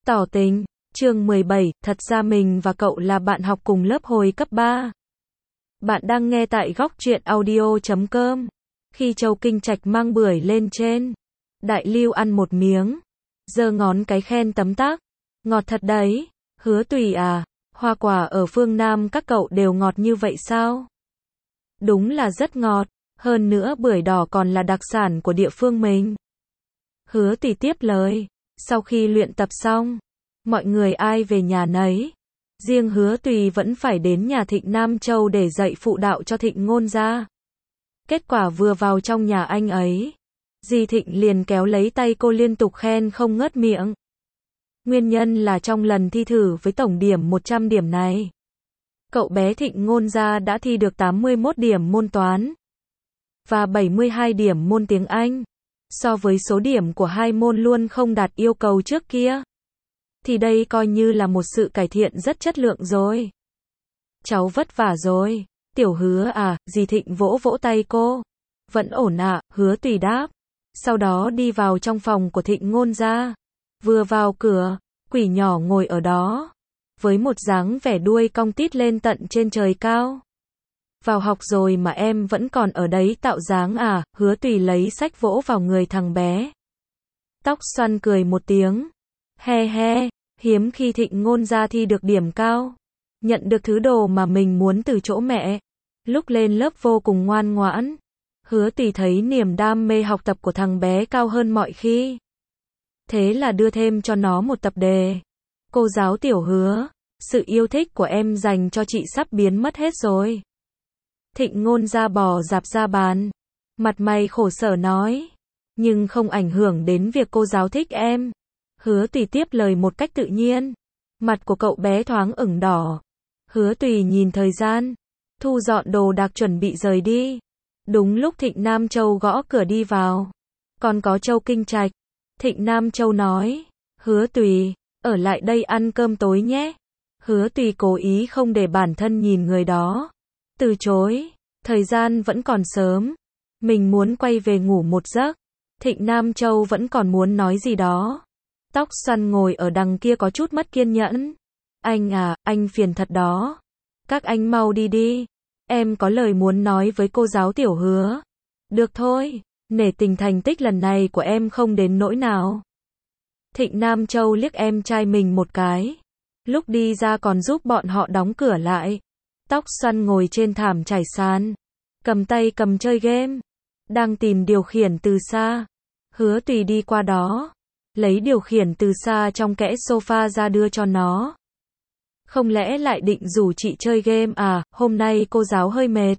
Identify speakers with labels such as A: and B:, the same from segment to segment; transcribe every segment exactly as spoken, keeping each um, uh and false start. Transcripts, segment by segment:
A: Tỏ tình, chương mười bảy, thật ra mình và cậu là bạn học cùng lớp hồi cấp ba. Bạn đang nghe tại góc truyện audio chấm com. Khi Châu Kinh Trạch mang bưởi lên trên, Đại Lưu ăn một miếng, giơ ngón cái khen tấm tắc. Ngọt thật đấy, Hứa Tùy à, hoa quả ở phương Nam các cậu đều ngọt như vậy sao? Đúng là rất ngọt, hơn nữa bưởi đỏ còn là đặc sản của địa phương mình. Hứa Tùy tiếp lời, sau khi luyện tập xong, mọi người ai về nhà nấy. Riêng Hứa Tùy vẫn phải đến nhà Thịnh Nam Châu để dạy phụ đạo cho Thịnh Ngôn gia. Kết quả vừa vào trong nhà anh ấy, dì Thịnh liền kéo lấy tay cô liên tục khen không ngớt miệng. Nguyên nhân là trong lần thi thử với tổng điểm một trăm điểm này, cậu bé Thịnh Ngôn gia đã thi được tám mươi mốt điểm môn toán và bảy mươi hai điểm môn tiếng Anh. So với số điểm của hai môn luôn không đạt yêu cầu trước kia, thì đây coi như là một sự cải thiện rất chất lượng rồi. Cháu vất vả rồi, Tiểu Hứa à, dì Thịnh vỗ vỗ tay cô. Vẫn ổn ạ, Hứa Tùy đáp. Sau đó đi vào trong phòng của Thịnh Ngôn gia. Vừa vào cửa, quỷ nhỏ ngồi ở đó, với một dáng vẻ đuôi cong tít lên tận trên trời cao. Vào học rồi mà em vẫn còn ở đấy tạo dáng à, Hứa Tùy lấy sách vỗ vào người thằng bé. Tóc xoăn cười một tiếng. He he, hiếm khi Thịnh Ngôn gia thi được điểm cao, nhận được thứ đồ mà mình muốn từ chỗ mẹ. Lúc lên lớp vô cùng ngoan ngoãn. Hứa Tùy thấy niềm đam mê học tập của thằng bé cao hơn mọi khi. Thế là đưa thêm cho nó một tập đề. Cô giáo Tiểu Hứa, sự yêu thích của em dành cho chị sắp biến mất hết rồi. Thịnh Ngôn gia bò dạp ra bàn, mặt mày khổ sở nói. Nhưng không ảnh hưởng đến việc cô giáo thích em. Hứa Tùy tiếp lời một cách tự nhiên. Mặt của cậu bé thoáng ửng đỏ. Hứa Tùy nhìn thời gian, thu dọn đồ đạc chuẩn bị rời đi. Đúng lúc Thịnh Nam Châu gõ cửa đi vào. Còn có Châu Kinh Trạch. Thịnh Nam Châu nói, Hứa Tùy, ở lại đây ăn cơm tối nhé. Hứa Tùy cố ý không để bản thân nhìn người đó. Từ chối, thời gian vẫn còn sớm. Mình muốn quay về ngủ một giấc. Thịnh Nam Châu vẫn còn muốn nói gì đó. Tóc xoăn ngồi ở đằng kia có chút mất kiên nhẫn. Anh à, anh phiền thật đó. Các anh mau đi đi. Em có lời muốn nói với cô giáo Tiểu Hứa. Được thôi, nể tình thành tích lần này của em không đến nỗi nào. Thịnh Nam Châu liếc em trai mình một cái. Lúc đi ra còn giúp bọn họ đóng cửa lại. Tóc xoăn ngồi trên thảm trải sàn, cầm tay cầm chơi game, đang tìm điều khiển từ xa. Hứa Tùy đi qua đó, lấy điều khiển từ xa trong kẽ sofa ra đưa cho nó. Không lẽ lại định rủ chị chơi game à, hôm nay cô giáo hơi mệt.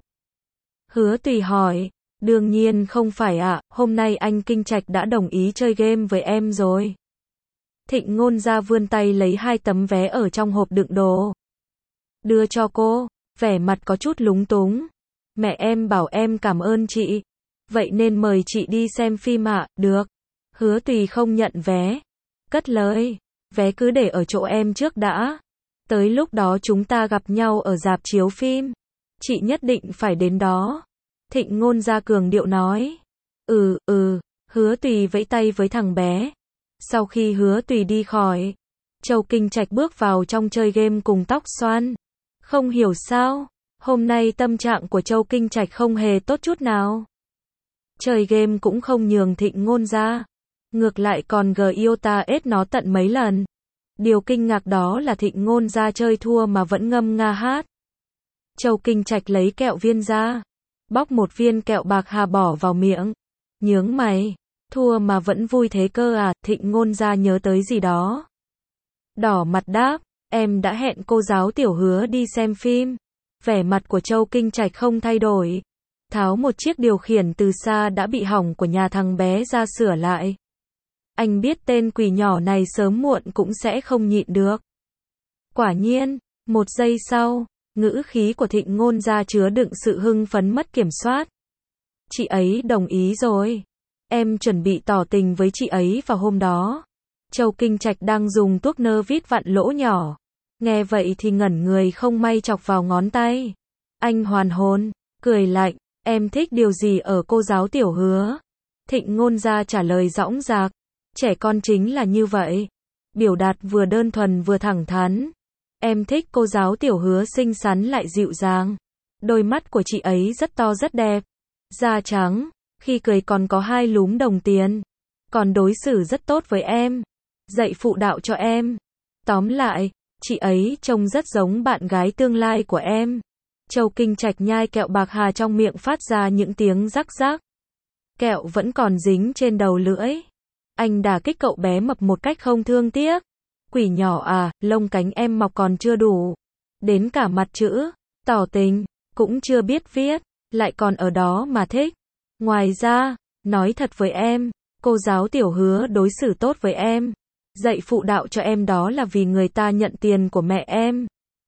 A: Hứa Tùy hỏi, đương nhiên không phải ạ, hôm nay anh Kinh Trạch đã đồng ý chơi game với em rồi. Thịnh Ngôn gia vươn tay lấy hai tấm vé ở trong hộp đựng đồ. Đưa cho cô, vẻ mặt có chút lúng túng. Mẹ em bảo em cảm ơn chị. Vậy nên mời chị đi xem phim ạ, được. Hứa Tùy không nhận vé. Cất lời, vé cứ để ở chỗ em trước đã. Tới lúc đó chúng ta gặp nhau ở rạp chiếu phim. Chị nhất định phải đến đó. Thịnh Ngôn gia cường điệu nói. Ừ, ừ, Hứa Tùy vẫy tay với thằng bé. Sau khi Hứa Tùy đi khỏi, Châu Kinh Trạch bước vào trong chơi game cùng tóc xoăn. Không hiểu sao, hôm nay tâm trạng của Châu Kinh Trạch không hề tốt chút nào. Chơi game cũng không nhường Thịnh Ngôn gia, ngược lại còn gờ yêu ta ết nó tận mấy lần. Điều kinh ngạc đó là Thịnh Ngôn gia chơi thua mà vẫn ngâm nga hát. Châu Kinh Trạch lấy kẹo viên ra, bóc một viên kẹo bạc hà bỏ vào miệng. Nhướng mày, thua mà vẫn vui thế cơ à, Thịnh Ngôn gia nhớ tới gì đó. Đỏ mặt đáp, em đã hẹn cô giáo Tiểu Hứa đi xem phim. Vẻ mặt của Châu Kinh Trạch không thay đổi. Tháo một chiếc điều khiển từ xa đã bị hỏng của nhà thằng bé ra sửa lại. Anh biết tên quỷ nhỏ này sớm muộn cũng sẽ không nhịn được. Quả nhiên, một giây sau, ngữ khí của Thịnh Ngôn gia chứa đựng sự hưng phấn mất kiểm soát. Chị ấy đồng ý rồi. Em chuẩn bị tỏ tình với chị ấy vào hôm đó. Châu Kinh Trạch đang dùng tuốc nơ vít vặn lỗ nhỏ. Nghe vậy thì ngẩn người không may chọc vào ngón tay. Anh hoàn hồn, cười lạnh, em thích điều gì ở cô giáo Tiểu Hứa? Thịnh Ngôn gia trả lời dõng dạc, trẻ con chính là như vậy. biểu đạt vừa đơn thuần vừa thẳng thắn. Em thích cô giáo Tiểu Hứa xinh xắn lại dịu dàng. Đôi mắt của chị ấy rất to rất đẹp. Da trắng, khi cười còn có hai lúm đồng tiền. Còn đối xử rất tốt với em. Dạy phụ đạo cho em. Tóm lại, chị ấy trông rất giống bạn gái tương lai của em. Châu Kinh Trạch nhai kẹo bạc hà trong miệng phát ra những tiếng rắc rắc. Kẹo vẫn còn dính trên đầu lưỡi. Anh đả kích cậu bé mập một cách không thương tiếc. Quỷ nhỏ à, lông cánh em mọc còn chưa đủ. Đến cả mặt chữ, tỏ tình, cũng chưa biết viết, lại còn ở đó mà thích. Ngoài ra, nói thật với em, cô giáo Tiểu Hứa đối xử tốt với em. Dạy phụ đạo cho em đó là vì người ta nhận tiền của mẹ em.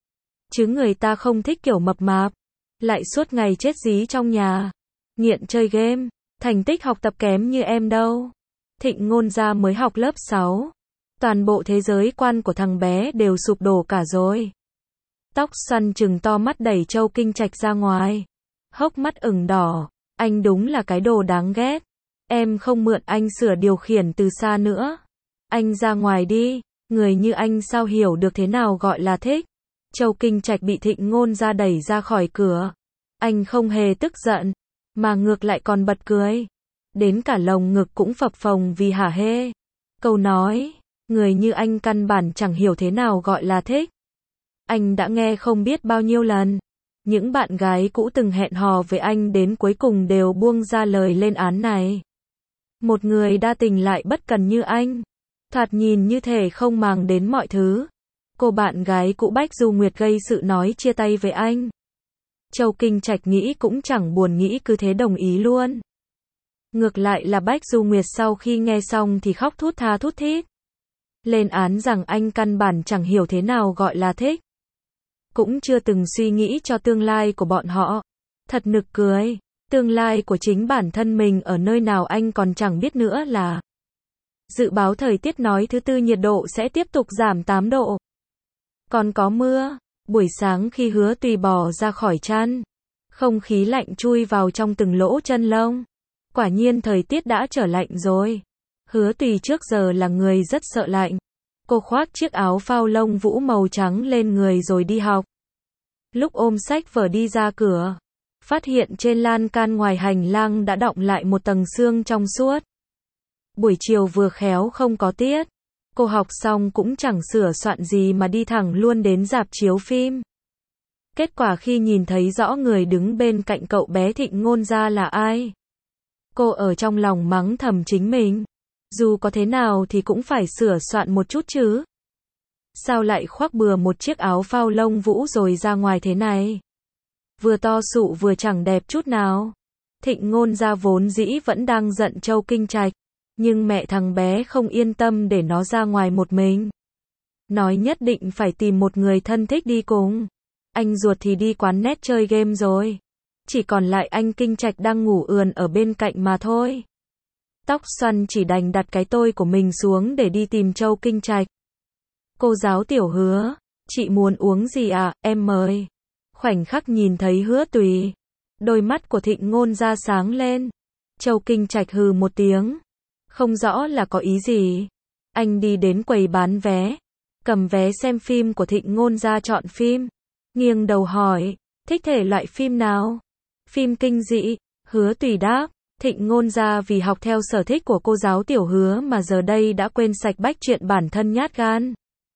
A: Chứ người ta không thích kiểu mập mạp, lại suốt ngày chết dí trong nhà, nghiện chơi game, thành tích học tập kém như em đâu. Thịnh Ngôn Gia mới học lớp sáu. Toàn bộ thế giới quan của thằng bé đều sụp đổ cả rồi. Tóc xoăn trừng to mắt đẩy Châu Kinh Trạch ra ngoài. Hốc mắt ửng đỏ. Anh đúng là cái đồ đáng ghét. Em không mượn anh sửa điều khiển từ xa nữa. Anh ra ngoài đi. Người như anh sao hiểu được thế nào gọi là thích. Châu Kinh Trạch bị Thịnh Ngôn Gia đẩy ra khỏi cửa. Anh không hề tức giận, mà ngược lại còn bật cười. Đến cả lồng ngực cũng phập phồng vì hả hê. Câu nói, người như anh căn bản chẳng hiểu thế nào gọi là thích. Anh đã nghe không biết bao nhiêu lần. Những bạn gái cũ từng hẹn hò với anh đến cuối cùng đều buông ra lời lên án này. Một người đa tình lại bất cần như anh. Thoạt nhìn như thể không màng đến mọi thứ. Cô bạn gái cũ Bách Du Nguyệt gây sự nói chia tay với anh. Châu Kinh Trạch nghĩ cũng chẳng buồn nghĩ cứ thế đồng ý luôn. Ngược lại là Bách Du Nguyệt sau khi nghe xong thì khóc thút tha thút thít. Lên án rằng anh căn bản chẳng hiểu thế nào gọi là thích. Cũng chưa từng suy nghĩ cho tương lai của bọn họ. Thật nực cười, tương lai của chính bản thân mình ở nơi nào anh còn chẳng biết nữa là. Dự báo thời tiết nói thứ tư nhiệt độ sẽ tiếp tục giảm tám độ. Còn có mưa, buổi sáng khi Hứa Tùy bò ra khỏi chăn, không khí lạnh chui vào trong từng lỗ chân lông. Quả nhiên thời tiết đã trở lạnh rồi. Hứa Tùy trước giờ là người rất sợ lạnh. Cô khoác chiếc áo phao lông vũ màu trắng lên người rồi đi học. Lúc ôm sách vở đi ra cửa, phát hiện trên lan can ngoài hành lang đã đọng lại một tầng sương trong suốt. Buổi chiều vừa khéo không có tiết. Cô học xong cũng chẳng sửa soạn gì mà đi thẳng luôn đến rạp chiếu phim. Kết quả khi nhìn thấy rõ người đứng bên cạnh cậu bé Thịnh Ngôn Gia là ai, cô ở trong lòng mắng thầm chính mình. Dù có thế nào thì cũng phải sửa soạn một chút chứ. Sao lại khoác bừa một chiếc áo phao lông vũ rồi ra ngoài thế này? Vừa to sụ vừa chẳng đẹp chút nào. Thịnh Ngôn Gia vốn dĩ vẫn đang giận Châu Kinh Trạch. Nhưng mẹ thằng bé không yên tâm để nó ra ngoài một mình. Nói nhất định phải tìm một người thân thích đi cùng. Anh ruột thì đi quán net chơi game rồi. Chỉ còn lại anh Kinh Trạch đang ngủ ườn ở bên cạnh mà thôi. Tóc xoăn chỉ đành đặt cái tôi của mình xuống để đi tìm Châu Kinh Trạch. Cô giáo Tiểu Hứa, chị muốn uống gì ạ, em mời. Khoảnh khắc nhìn thấy Hứa Tùy, đôi mắt của Thịnh Ngôn Gia sáng lên. Châu Kinh Trạch hừ một tiếng. Không rõ là có ý gì. Anh đi đến quầy bán vé, cầm vé xem phim của Thịnh Ngôn Gia chọn phim. Nghiêng đầu hỏi, thích thể loại phim nào? Phim kinh dị. Hứa Tùy đáp. Thịnh Ngôn Gia vì học theo sở thích của cô giáo Tiểu Hứa mà giờ đây đã quên sạch bách chuyện bản thân nhát gan.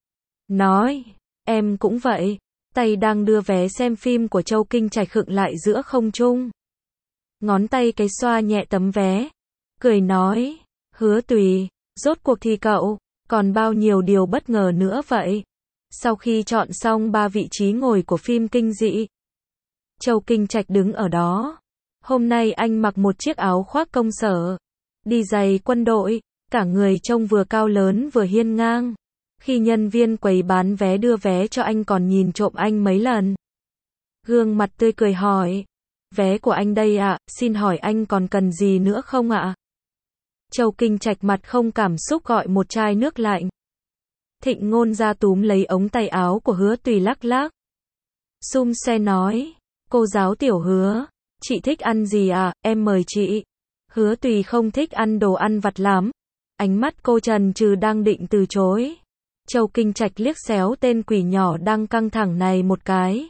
A: Nói, em cũng vậy. Tay đang đưa vé xem phim của Châu Kinh Trạch khựng lại giữa không trung. Ngón tay cái xoa nhẹ tấm vé. Cười nói, Hứa Tùy, rốt cuộc thì cậu, còn bao nhiêu điều bất ngờ nữa vậy? Sau khi chọn xong ba vị trí ngồi của phim kinh dị, Châu Kinh Trạch đứng ở đó. Hôm nay anh mặc một chiếc áo khoác công sở, đi giày quân đội, cả người trông vừa cao lớn vừa hiên ngang. Khi nhân viên quầy bán vé đưa vé cho anh còn nhìn trộm anh mấy lần. Gương mặt tươi cười hỏi, vé của anh đây ạ, xin hỏi anh còn cần gì nữa không ạ? Châu Kinh Trạch mặt không cảm xúc gọi một chai nước lạnh. Thịnh Ngôn Gia túm lấy ống tay áo của Hứa Tùy lắc lắc. Xum xe nói, cô giáo Tiểu Hứa, chị thích ăn gì à, em mời chị. Hứa Tùy không thích ăn đồ ăn vặt lắm. Ánh mắt cô trần trừ đang định từ chối. Châu Kinh Trạch liếc xéo tên quỷ nhỏ đang căng thẳng này một cái.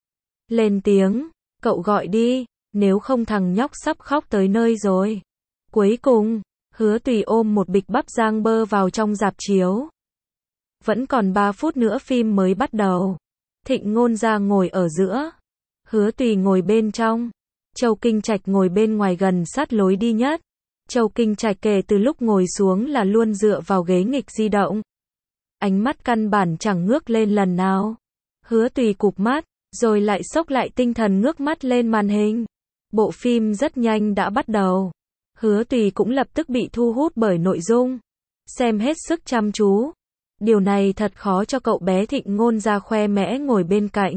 A: Lên tiếng, cậu gọi đi, nếu không thằng nhóc sắp khóc tới nơi rồi. Cuối cùng, Hứa Tùy ôm một bịch bắp rang bơ vào trong rạp chiếu. Vẫn còn ba phút nữa phim mới bắt đầu. Thịnh Ngôn Gia ngồi ở giữa. Hứa Tùy ngồi bên trong. Châu Kinh Trạch ngồi bên ngoài gần sát lối đi nhất. Châu Kinh Trạch kể từ lúc ngồi xuống là luôn dựa vào ghế nghịch di động. Ánh mắt căn bản chẳng ngước lên lần nào. Hứa Tùy cụp mắt, rồi lại xốc lại tinh thần ngước mắt lên màn hình. Bộ phim rất nhanh đã bắt đầu. Hứa Tùy cũng lập tức bị thu hút bởi nội dung. Xem hết sức chăm chú. Điều này thật khó cho cậu bé Thịnh Ngôn Gia khoe mẽ ngồi bên cạnh.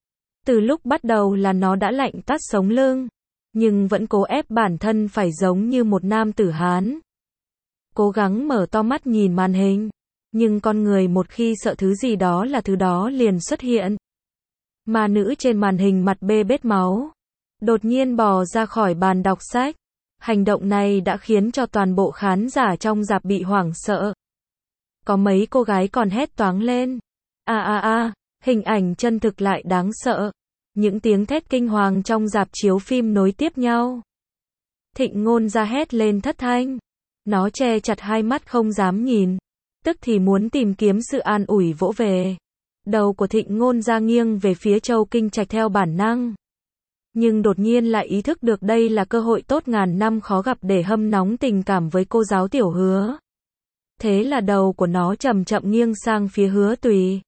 A: Từ lúc bắt đầu là nó đã lạnh tắt sống lưng. Nhưng vẫn cố ép bản thân phải giống như một nam tử Hán. Cố gắng mở to mắt nhìn màn hình. Nhưng con người một khi sợ thứ gì đó là thứ đó liền xuất hiện. Ma nữ trên màn hình mặt bê bết máu. Đột nhiên bò ra khỏi bàn đọc sách. Hành động này đã khiến cho toàn bộ khán giả trong rạp bị hoảng sợ. Có mấy cô gái còn hét toáng lên. A a a, hình ảnh chân thực lại đáng sợ. Những tiếng thét kinh hoàng trong rạp chiếu phim nối tiếp nhau. Thịnh Ngôn Gia hét lên thất thanh. Nó che chặt hai mắt không dám nhìn. Tức thì muốn tìm kiếm sự an ủi vỗ về. Đầu của Thịnh Ngôn Gia nghiêng về phía Châu Kinh Trạch theo bản năng. Nhưng đột nhiên lại ý thức được đây là cơ hội tốt ngàn năm khó gặp để hâm nóng tình cảm với cô giáo Tiểu Hứa. Thế là đầu của nó chậm chậm nghiêng sang phía Hứa Tùy.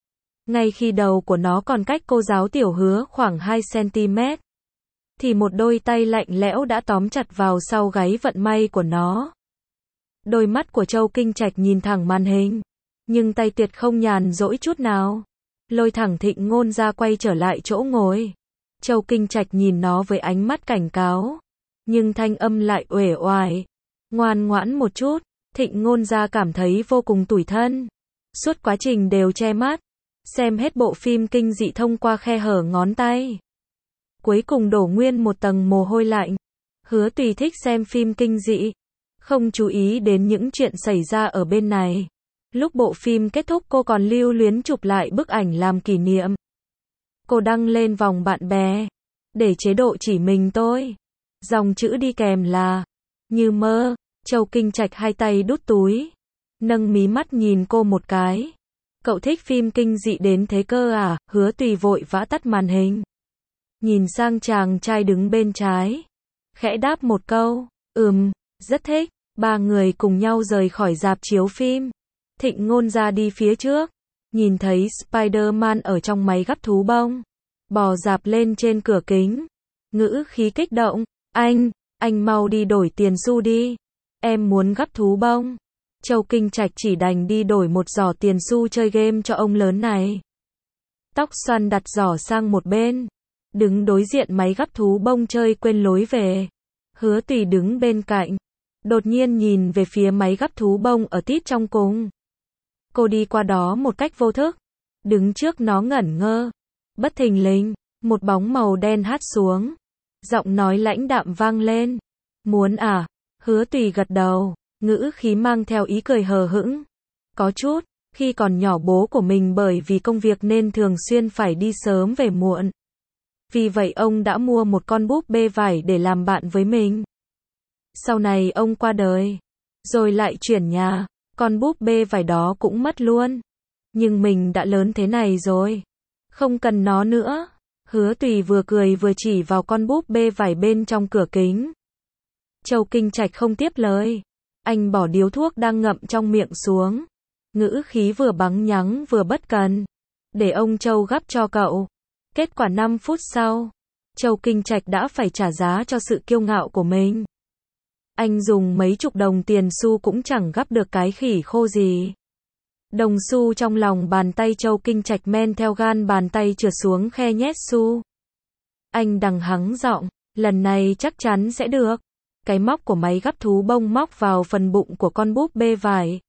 A: Ngay khi đầu của nó còn cách cô giáo Tiểu Hứa khoảng hai xăng-ti-mét, thì một đôi tay lạnh lẽo đã tóm chặt vào sau gáy vận may của nó. Đôi mắt của Châu Kinh Trạch nhìn thẳng màn hình, nhưng tay tuyệt không nhàn rỗi chút nào. Lôi thẳng Thịnh Ngôn Gia quay trở lại chỗ ngồi. Châu Kinh Trạch nhìn nó với ánh mắt cảnh cáo, nhưng thanh âm lại uể oải. Ngoan ngoãn một chút. Thịnh Ngôn Gia cảm thấy vô cùng tủi thân. Suốt quá trình đều che mắt, xem hết bộ phim kinh dị thông qua khe hở ngón tay. Cuối cùng đổ nguyên một tầng mồ hôi lạnh. Hứa Tùy thích xem phim kinh dị, không chú ý đến những chuyện xảy ra ở bên này. Lúc bộ phim kết thúc cô còn lưu luyến chụp lại bức ảnh làm kỷ niệm. Cô đăng lên vòng bạn bè, để chế độ chỉ mình tôi. Dòng chữ đi kèm là, như mơ. Châu Kinh Trạch hai tay đút túi, nâng mí mắt nhìn cô một cái. Cậu thích phim kinh dị đến thế cơ à? Hứa Tùy vội vã tắt màn hình. Nhìn sang chàng trai đứng bên trái. Khẽ đáp một câu, ừm, rất thích. Ba người cùng nhau rời khỏi rạp chiếu phim. Thịnh Ngôn Gia đi phía trước. Nhìn thấy Spider-Man ở trong máy gắp thú bông. Bò dạp lên trên cửa kính. Ngữ khí kích động. Anh, anh mau đi đổi tiền xu đi. Em muốn gắp thú bông. Châu Kinh Trạch chỉ đành đi đổi một giỏ tiền xu chơi game cho ông lớn này. Tóc xoăn đặt giỏ sang một bên. Đứng đối diện máy gắp thú bông chơi quên lối về. Hứa Tùy đứng bên cạnh. Đột nhiên nhìn về phía máy gắp thú bông ở tít trong cùng. Cô đi qua đó một cách vô thức. Đứng trước nó ngẩn ngơ. Bất thình lình, một bóng màu đen hắt xuống. Giọng nói lãnh đạm vang lên. Muốn à? Hứa Tùy gật đầu, ngữ khí mang theo ý cười hờ hững. Có chút, khi còn nhỏ bố của mình bởi vì công việc nên thường xuyên phải đi sớm về muộn. Vì vậy ông đã mua một con búp bê vải để làm bạn với mình. Sau này ông qua đời, rồi lại chuyển nhà, con búp bê vải đó cũng mất luôn. Nhưng mình đã lớn thế này rồi, không cần nó nữa. Hứa Tùy vừa cười vừa chỉ vào con búp bê vải bên trong cửa kính. Châu Kinh Trạch không tiếp lời. Anh bỏ điếu thuốc đang ngậm trong miệng xuống. Ngữ khí vừa bắn nhắng vừa bất cần. Để ông Châu gắp cho cậu. Kết quả năm phút sau, Châu Kinh Trạch đã phải trả giá cho sự kiêu ngạo của mình. Anh dùng mấy chục đồng tiền xu cũng chẳng gắp được cái khỉ khô gì. Đồng xu trong lòng bàn tay Châu Kinh Trạch men theo gan bàn tay trượt xuống khe nhét xu. Anh đằng hắng giọng, lần này chắc chắn sẽ được. Cái móc của máy gắp thú bông móc vào phần bụng của con búp bê vải.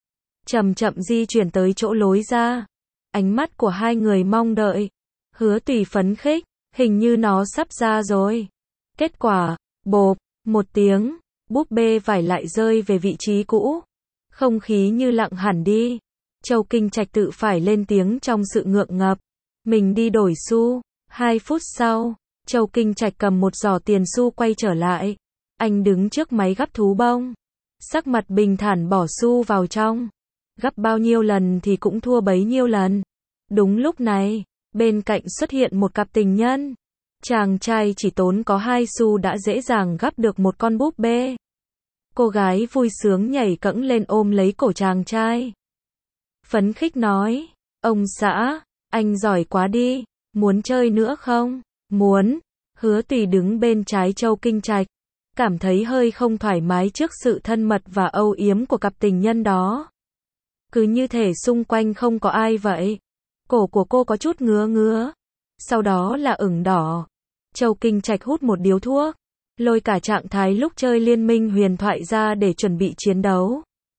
A: Chậm chậm di chuyển tới chỗ lối ra. Ánh mắt của hai người mong đợi. Hứa Tùy phấn khích, hình như nó sắp ra rồi. Kết quả, bộp, một tiếng, búp bê vải lại rơi về vị trí cũ. Không khí như lặng hẳn đi. Châu Kinh Trạch tự phải lên tiếng trong sự ngượng ngập. Mình đi đổi xu. Hai phút sau, Châu Kinh Trạch cầm một giỏ tiền xu quay trở lại. Anh đứng trước máy gắp thú bông. Sắc mặt bình thản bỏ xu vào trong. Gắp bao nhiêu lần thì cũng thua bấy nhiêu lần. Đúng lúc này, bên cạnh xuất hiện một cặp tình nhân. Chàng trai chỉ tốn có hai xu đã dễ dàng gắp được một con búp bê. Cô gái vui sướng nhảy cẫng lên ôm lấy cổ chàng trai. Phấn khích nói, ông xã, anh giỏi quá đi, muốn chơi nữa không? Muốn. Hứa Tùy đứng bên trái Châu Kinh Trạch, cảm thấy hơi không thoải mái trước sự thân mật và âu yếm của cặp tình nhân đó. Cứ như thể xung quanh không có ai vậy. Cổ của cô có chút ngứa ngứa, sau đó là ửng đỏ. Châu Kinh Trạch hút một điếu thuốc, lôi cả trạng thái lúc chơi Liên Minh huyền thoại ra để chuẩn bị chiến đấu.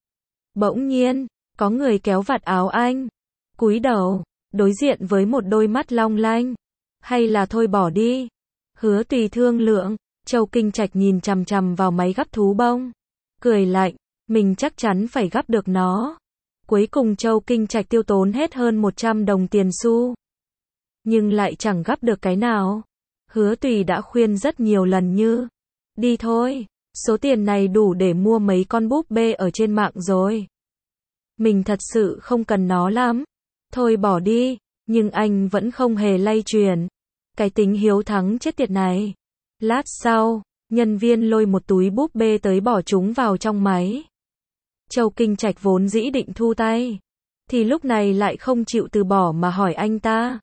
A: Bỗng nhiên, có người kéo vạt áo anh, cúi đầu, đối diện với một đôi mắt long lanh. Hay là thôi bỏ đi. Hứa Tùy thương lượng. Châu Kinh Trạch nhìn chằm chằm vào máy gắp thú bông, cười lạnh, mình chắc chắn phải gắp được nó. Cuối cùng Châu Kinh Trạch tiêu tốn hết hơn một trăm đồng tiền xu, nhưng lại chẳng gắp được cái nào. Hứa Tùy đã khuyên rất nhiều lần như, đi thôi, số tiền này đủ để mua mấy con búp bê ở trên mạng rồi. Mình thật sự không cần nó lắm. Thôi bỏ đi, nhưng anh vẫn không hề lay chuyển. Cái tính hiếu thắng chết tiệt này. Lát sau, nhân viên lôi một túi búp bê tới bỏ chúng vào trong máy. Châu Kinh Trạch vốn dĩ định thu tay, thì lúc này lại không chịu từ bỏ mà hỏi anh ta.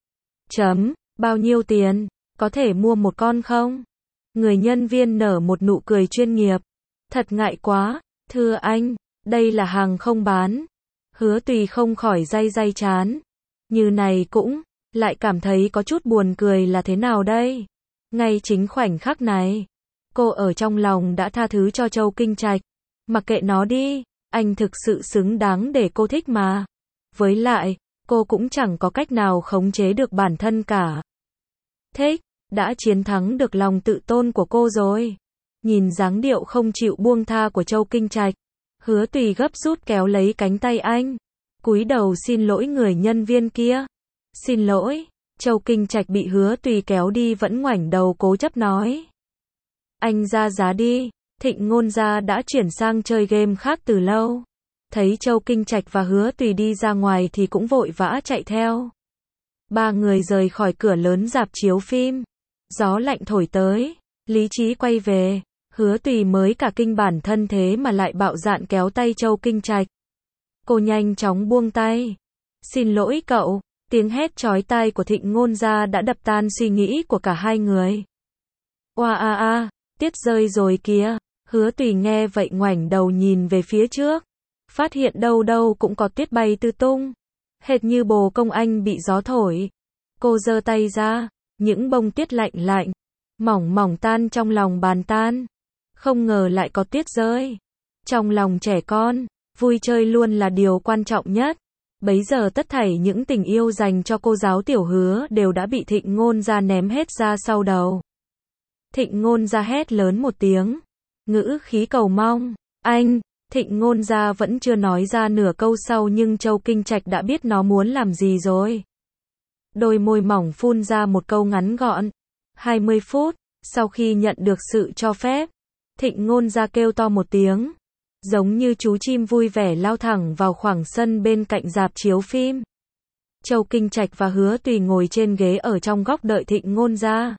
A: Chấm, bao nhiêu tiền, có thể mua một con không? Người nhân viên nở một nụ cười chuyên nghiệp. Thật ngại quá, thưa anh, đây là hàng không bán. Hứa Tùy không khỏi day day chán. Như này cũng, lại cảm thấy có chút buồn cười là thế nào đây? Ngay chính khoảnh khắc này, cô ở trong lòng đã tha thứ cho Châu Kinh Trạch. Mặc kệ nó đi, anh thực sự xứng đáng để cô thích mà. Với lại, cô cũng chẳng có cách nào khống chế được bản thân cả. Thích, đã chiến thắng được lòng tự tôn của cô rồi. Nhìn dáng điệu không chịu buông tha của Châu Kinh Trạch, Hứa Tùy gấp rút kéo lấy cánh tay anh, cúi đầu xin lỗi người nhân viên kia. Xin lỗi. Châu Kinh Trạch bị Hứa Tùy kéo đi vẫn ngoảnh đầu cố chấp nói. Anh ra giá đi. Thịnh Ngôn Gia đã chuyển sang chơi game khác từ lâu. Thấy Châu Kinh Trạch và Hứa Tùy đi ra ngoài thì cũng vội vã chạy theo. Ba người rời khỏi cửa lớn rạp chiếu phim. Gió lạnh thổi tới, lý trí quay về. Hứa Tùy mới cả kinh bản thân thế mà lại bạo dạn kéo tay Châu Kinh Trạch. Cô nhanh chóng buông tay. Xin lỗi cậu. Tiếng hét chói tai của Thịnh Ngôn Gia đã đập tan suy nghĩ của cả hai người. Oa a a, tiết rơi rồi kìa. Hứa Tùy nghe vậy ngoảnh đầu nhìn về phía trước, phát hiện đâu đâu cũng có tuyết bay tứ tung, hệt như bồ công anh bị gió thổi. Cô giơ tay ra, những bông tuyết lạnh lạnh, mỏng mỏng tan trong lòng bàn tan. Không ngờ lại có tuyết rơi. Trong lòng trẻ con, vui chơi luôn là điều quan trọng nhất. Bấy giờ tất thảy những tình yêu dành cho cô giáo Tiểu Hứa đều đã bị Thịnh Ngôn Gia ném hết ra sau đầu. Thịnh Ngôn Gia hét lớn một tiếng, ngữ khí cầu mong. Anh. Thịnh Ngôn Gia vẫn chưa nói ra nửa câu sau nhưng Châu Kinh Trạch đã biết nó muốn làm gì rồi. Đôi môi mỏng phun ra một câu ngắn gọn. hai mươi phút, sau khi nhận được sự cho phép, Thịnh Ngôn Gia kêu to một tiếng, giống như chú chim vui vẻ lao thẳng vào khoảng sân bên cạnh rạp chiếu phim. Châu Kinh Trạch và Hứa Tùy ngồi trên ghế ở trong góc đợi Thịnh Ngôn Gia.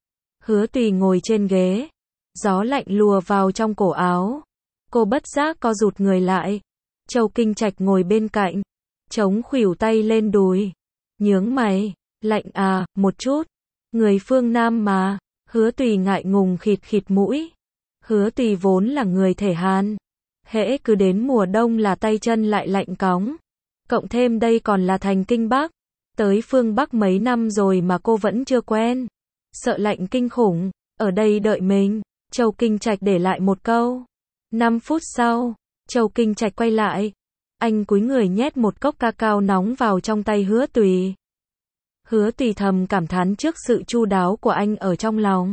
A: Hứa Tùy ngồi trên ghế, gió lạnh lùa vào trong cổ áo. Cô bất giác co rụt người lại. Châu Kinh Trạch ngồi bên cạnh, chống khuỷu tay lên đùi, nhướng mày, lạnh à, một chút. Người phương Nam mà. Hứa Tùy ngại ngùng khịt khịt mũi. Hứa Tùy vốn là người thể Hàn, hễ cứ đến mùa đông là tay chân lại lạnh cóng. Cộng thêm đây còn là thành kinh Bắc, tới phương Bắc mấy năm rồi mà cô vẫn chưa quen. Sợ lạnh kinh khủng, ở đây đợi mình. Châu Kinh Trạch để lại một câu. năm phút sau, Châu Kinh Trạch quay lại. Anh cúi người nhét một cốc cacao nóng vào trong tay Hứa Tùy. Hứa Tùy thầm cảm thán trước sự chu đáo của anh ở trong lòng.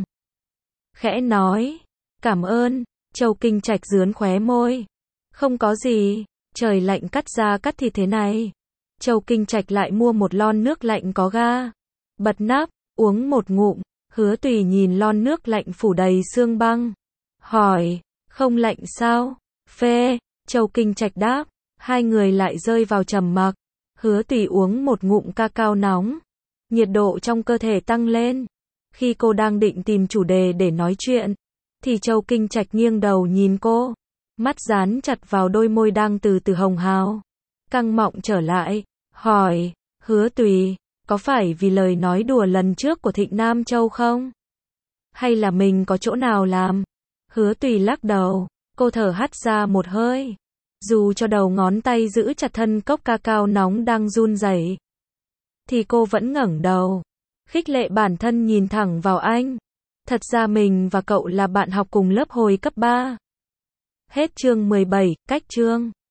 A: Khẽ nói, cảm ơn. Châu Kinh Trạch rướn khóe môi. Không có gì, Trời lạnh cắt da cắt thịt thế này. Châu Kinh Trạch lại mua một lon nước lạnh có ga. Bật nắp, uống một ngụm. Hứa Tùy nhìn lon nước lạnh phủ đầy xương băng. Hỏi, không lạnh sao? Phê, Châu Kinh Trạch đáp. Hai người lại rơi vào trầm mặc. Hứa Tùy uống một ngụm cacao nóng. Nhiệt độ trong cơ thể tăng lên. Khi cô đang định tìm chủ đề để nói chuyện, thì Châu Kinh Trạch nghiêng đầu nhìn cô. Mắt dán chặt vào đôi môi đang từ từ hồng hào. Căng mọng trở lại. Hỏi, Hứa Tùy, có phải vì lời nói đùa lần trước của Thịnh Nam Châu không? Hay là mình có chỗ nào làm? Hứa Tùy lắc đầu. Cô thở hắt ra một hơi. Dù cho đầu ngón tay giữ chặt thân cốc cacao nóng đang run rẩy, thì cô vẫn ngẩng đầu. Khích lệ bản thân nhìn thẳng vào anh. Thật ra mình và cậu là bạn học cùng lớp hồi cấp ba. Hết chương mười bảy, cách chương.